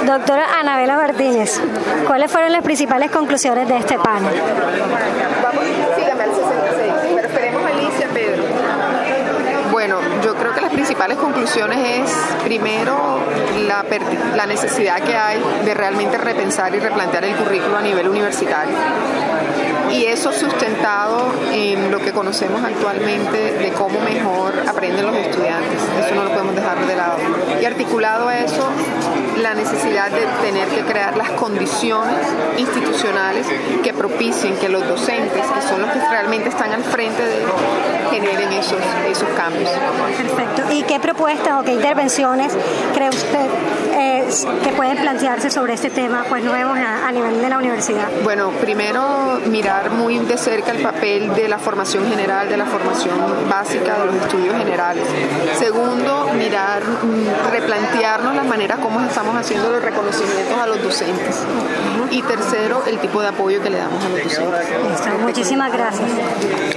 Doctora Anabela Martínez, ¿cuáles fueron las principales conclusiones de este panel? Sígame al 66, pero esperemos a Alicia, Pedro. Bueno, yo creo que las principales conclusiones es, primero, la necesidad que hay de realmente repensar y replantear el currículo a nivel universitario. Y eso sustentado en lo que conocemos actualmente de cómo mejor aprenden los estudiantes. Eso no lo podemos dejar de lado. Y articulado a eso, la necesidad de tener que crear las condiciones institucionales que propicien que los docentes, que son los que realmente están al frente generen esos cambios. Perfecto. ¿Y qué propuestas o qué intervenciones cree usted que pueden plantearse sobre este tema nuevos a nivel de la universidad? Bueno, primero mirar muy de cerca el papel de la formación general, de la formación básica, de los estudios generales. Segundo, replantearnos las maneras como estamos haciendo los reconocimientos a los docentes. Y tercero, el tipo de apoyo que le damos a los docentes. Muchísimas gracias.